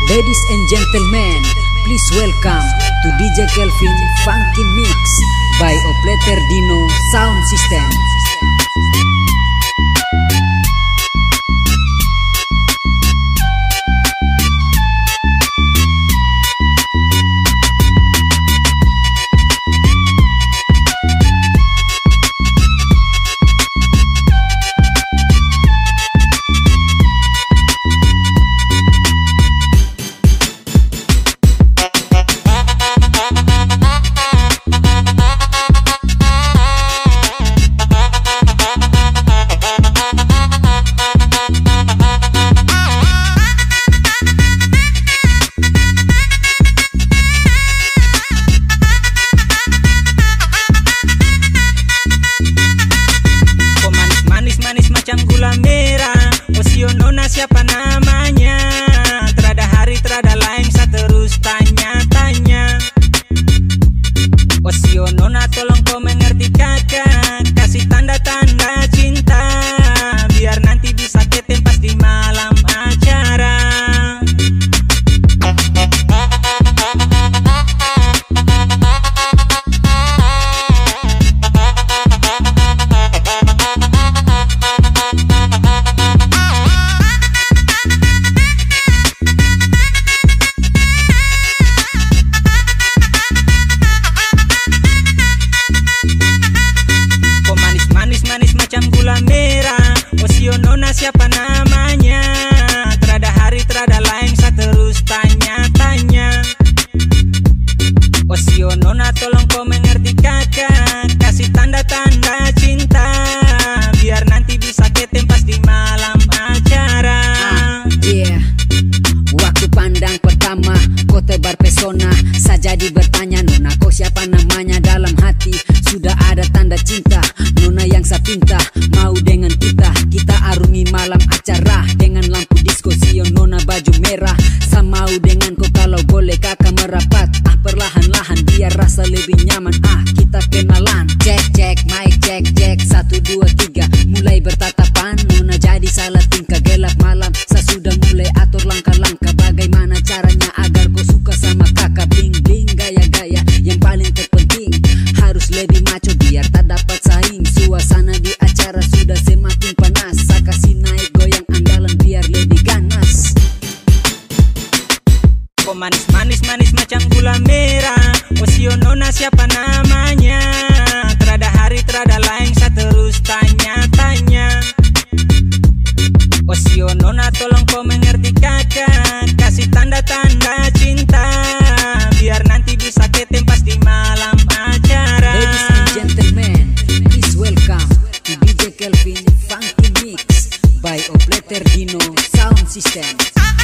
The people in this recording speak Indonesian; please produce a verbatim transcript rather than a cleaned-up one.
Ladies and gentlemen, please welcome to D J Kelvin Funky Mix by Operator Dino Sound System. Macam gula merah, Osio nona siapa namanya? Terada hari, terada lain, saya terus tanya-tanya. Osio nona tolong kau mengerti kakak, kasih tanda-tanda cinta, biar nanti bisa ketemu pas di malam acara. Macam gula merah, Osio nona siapa namanya? Terada hari, terada lain, saya terus tanya-tanya. Osio nona tolong kau mengerti kakak, kasih tanda-tanda cinta, biar nanti bisa ketemu pas di malam acara. Ah, yeah. Waktu pandang pertama kau tebar pesona, saya jadi bertanya, nona kau siapa namanya? Dalam hati sudah ada tanda cinta, nona yang saya pinta mau dengan kita. Kita arungi malam acara dengan lampu disco, Sio nona baju merah. Saya mau dengan kau kalau boleh kakak merapat. Ah perlahan-lahan biar rasa lebih nyaman. Ah kita kenalan. Cek cek mic cek cek satu dua tiga. Mulai bertatapan nona jadi salah tingkah. Gelap malam saya sudah mulai atur langkah-langkah, bagaimana caranya agar kau suka sama kakak. Bling bling gaya-gaya, yang paling terpenting harus lebih maco biar tak dapat saing. Suasana di acara sudah semakin panas, saya kasih naik goyang andalan biar lebih ganas. Kok manis-manis manis macam gula merah, Osio nona siapa namanya? Terada hari, terada lain, saya terus tanya-tanya. Osio nona tolong kau mengerti kakak, kasih tanda-tanda cinta, biar nanti bisa ketemu pas di malam acara. Ladies and gentlemen, please welcome to D J Kelvin Funky Mix by Operator Dino Sound System.